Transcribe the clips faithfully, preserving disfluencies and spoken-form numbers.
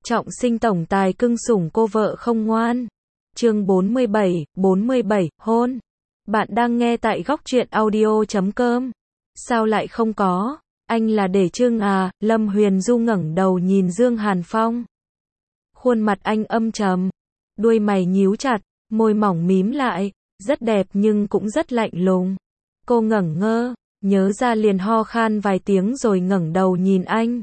Trọng sinh tổng tài cưng sủng cô vợ không ngoan. Chương bốn mươi bảy, bốn mươi bảy, hôn. Bạn đang nghe tại góc truyện audio chấm com. Sao lại không có? Anh là để trưng à? Lâm Huyền Du ngẩng đầu nhìn Dương Hàn Phong. Khuôn mặt anh âm trầm, đuôi mày nhíu chặt, môi mỏng mím lại, rất đẹp nhưng cũng rất lạnh lùng. Cô ngẩn ngơ, nhớ ra liền ho khan vài tiếng rồi ngẩng đầu nhìn anh.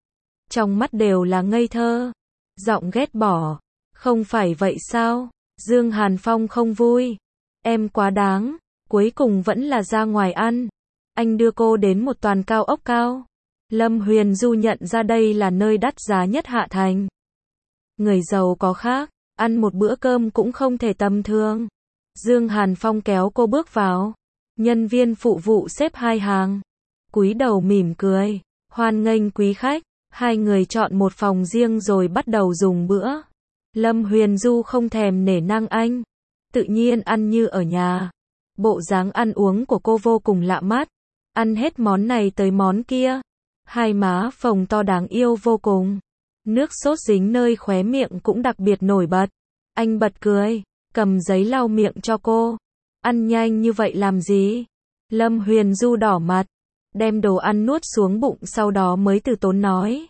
Trong mắt đều là ngây thơ, giọng ghét bỏ. Không phải vậy sao? Dương Hàn Phong không vui. Em quá đáng, cuối cùng vẫn là ra ngoài ăn. Anh đưa cô đến một toàn cao ốc cao. Lâm Huyền Du nhận ra đây là nơi đắt giá nhất Hạ Thành. Người giàu có khác, ăn một bữa cơm cũng không thể tầm thường. Dương Hàn Phong kéo cô bước vào. Nhân viên phụ vụ xếp hai hàng, cúi đầu mỉm cười, hoan nghênh quý khách. Hai người chọn một phòng riêng rồi bắt đầu dùng bữa. Lâm Huyền Du không thèm nể nang anh, tự nhiên ăn như ở nhà. Bộ dáng ăn uống của cô vô cùng lạ mắt, ăn hết món này tới món kia. Hai má phồng to đáng yêu vô cùng. Nước sốt dính nơi khóe miệng cũng đặc biệt nổi bật. Anh bật cười, cầm giấy lau miệng cho cô. Ăn nhanh như vậy làm gì? Lâm Huyền Du đỏ mặt, đem đồ ăn nuốt xuống bụng sau đó mới từ tốn nói.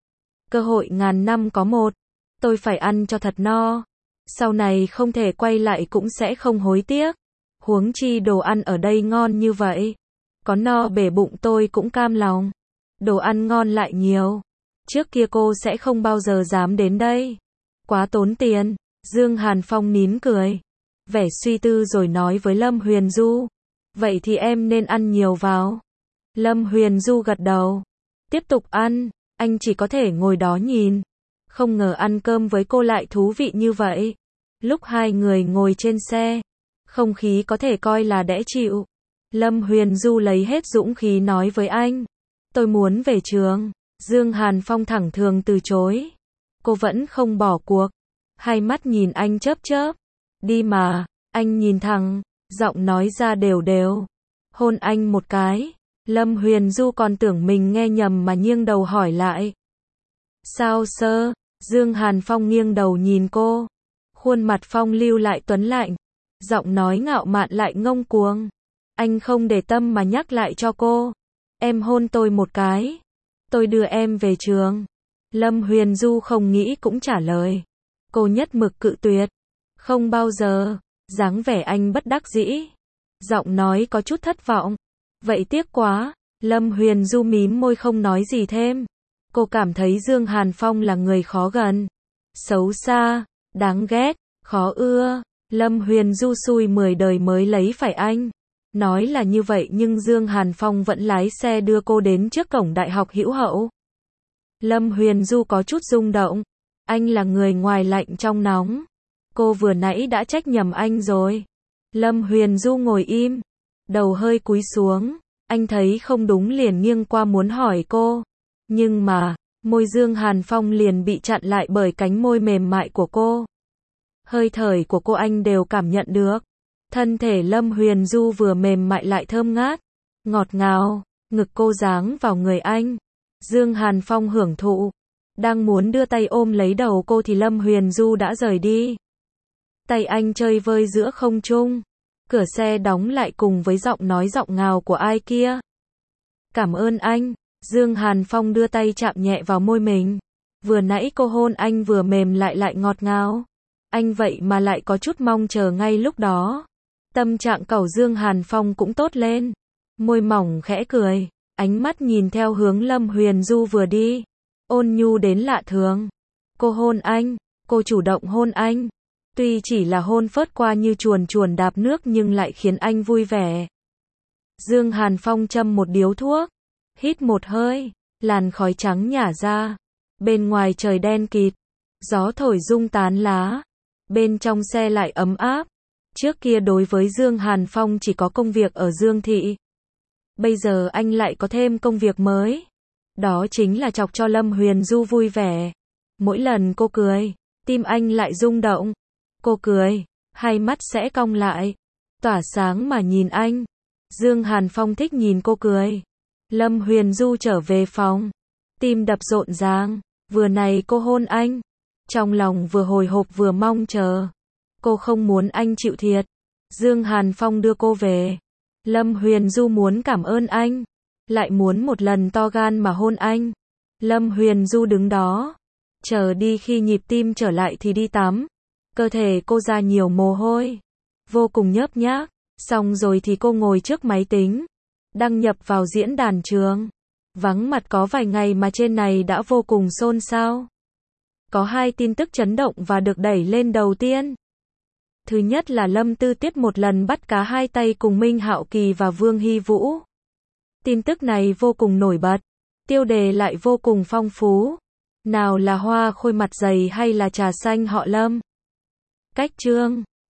Cơ hội ngàn năm có một, tôi phải ăn cho thật no. Sau này không thể quay lại cũng sẽ không hối tiếc. Huống chi đồ ăn ở đây ngon như vậy. Có no bể bụng tôi cũng cam lòng. Đồ ăn ngon lại nhiều. Trước kia cô sẽ không bao giờ dám đến đây. Quá tốn tiền. Dương Hàn Phong nín cười, vẻ suy tư rồi nói với Lâm Huyền Du. Vậy thì em nên ăn nhiều vào. Lâm Huyền Du gật đầu. Tiếp tục ăn, anh chỉ có thể ngồi đó nhìn. Không ngờ ăn cơm với cô lại thú vị như vậy. Lúc hai người ngồi trên xe, không khí có thể coi là đẽ chịu. Lâm Huyền Du lấy hết dũng khí nói với anh. Tôi muốn về trường. Dương Hàn Phong thẳng thừng từ chối. Cô vẫn không bỏ cuộc. Hai mắt nhìn anh chớp chớp. Đi mà, anh nhìn thẳng, giọng nói ra đều đều. Hôn anh một cái. Lâm Huyền Du còn tưởng mình nghe nhầm mà nghiêng đầu hỏi lại. Sao sơ? Dương Hàn Phong nghiêng đầu nhìn cô. Khuôn mặt phong lưu lại tuấn lạnh. Giọng nói ngạo mạn lại ngông cuồng. Anh không để tâm mà nhắc lại cho cô. Em hôn tôi một cái. Tôi đưa em về trường. Lâm Huyền Du không nghĩ cũng trả lời. Cô nhất mực cự tuyệt. Không bao giờ. Dáng vẻ anh bất đắc dĩ. Giọng nói có chút thất vọng. Vậy tiếc quá. Lâm Huyền Du mím môi không nói gì thêm. Cô cảm thấy Dương Hàn Phong là người khó gần, xấu xa, đáng ghét, khó ưa. Lâm Huyền Du xui mười đời mới lấy phải anh. Nói là như vậy nhưng Dương Hàn Phong vẫn lái xe đưa cô đến trước cổng Đại học Hữu Hậu. Lâm Huyền Du có chút rung động. Anh là người ngoài lạnh trong nóng. Cô vừa nãy đã trách nhầm anh rồi. Lâm Huyền Du ngồi im, đầu hơi cúi xuống. Anh thấy không đúng liền nghiêng qua muốn hỏi cô. Nhưng mà, môi Dương Hàn Phong liền bị chặn lại bởi cánh môi mềm mại của cô. Hơi thở của cô anh đều cảm nhận được. Thân thể Lâm Huyền Du vừa mềm mại lại thơm ngát, ngọt ngào, ngực cô giáng vào người anh. Dương Hàn Phong hưởng thụ, đang muốn đưa tay ôm lấy đầu cô thì Lâm Huyền Du đã rời đi. Tay anh chơi vơi giữa không trung. Cửa xe đóng lại cùng với giọng nói giọng ngào của ai kia. Cảm ơn anh. Dương Hàn Phong đưa tay chạm nhẹ vào môi mình. Vừa nãy cô hôn anh vừa mềm lại lại ngọt ngào. Anh vậy mà lại có chút mong chờ ngay lúc đó. Tâm trạng cẩu Dương Hàn Phong cũng tốt lên. Môi mỏng khẽ cười, ánh mắt nhìn theo hướng Lâm Huyền Du vừa đi. Ôn nhu đến lạ thường. Cô hôn anh, cô chủ động hôn anh. Tuy chỉ là hôn phớt qua như chuồn chuồn đạp nước nhưng lại khiến anh vui vẻ. Dương Hàn Phong châm một điếu thuốc. Hít một hơi, làn khói trắng nhả ra. Bên ngoài trời đen kịt, gió thổi rung tán lá. Bên trong xe lại ấm áp. Trước kia đối với Dương Hàn Phong chỉ có công việc ở Dương Thị. Bây giờ anh lại có thêm công việc mới. Đó chính là chọc cho Lâm Huyền Du vui vẻ. Mỗi lần cô cười, tim anh lại rung động. Cô cười, hai mắt sẽ cong lại, tỏa sáng mà nhìn anh. Dương Hàn Phong thích nhìn cô cười. Lâm Huyền Du trở về phòng, tim đập rộn ràng. Vừa này cô hôn anh. Trong lòng vừa hồi hộp vừa mong chờ. Cô không muốn anh chịu thiệt. Dương Hàn Phong đưa cô về. Lâm Huyền Du muốn cảm ơn anh. Lại muốn một lần to gan mà hôn anh. Lâm Huyền Du đứng đó. Chờ đi khi nhịp tim trở lại thì đi tắm. Cơ thể cô ra nhiều mồ hôi. Vô cùng nhớp nhác. Xong rồi thì cô ngồi trước máy tính. Đăng nhập vào diễn đàn trường. Vắng mặt có vài ngày mà trên này đã vô cùng xôn xao. Có hai tin tức chấn động và được đẩy lên đầu tiên. Thứ nhất là Lâm Tư Tiết một lần bắt cá hai tay cùng Minh Hạo Kỳ và Vương Hy Vũ. Tin tức này vô cùng nổi bật. Tiêu đề lại vô cùng phong phú. Nào là hoa khôi mặt dày hay là trà xanh họ Lâm. Cách chương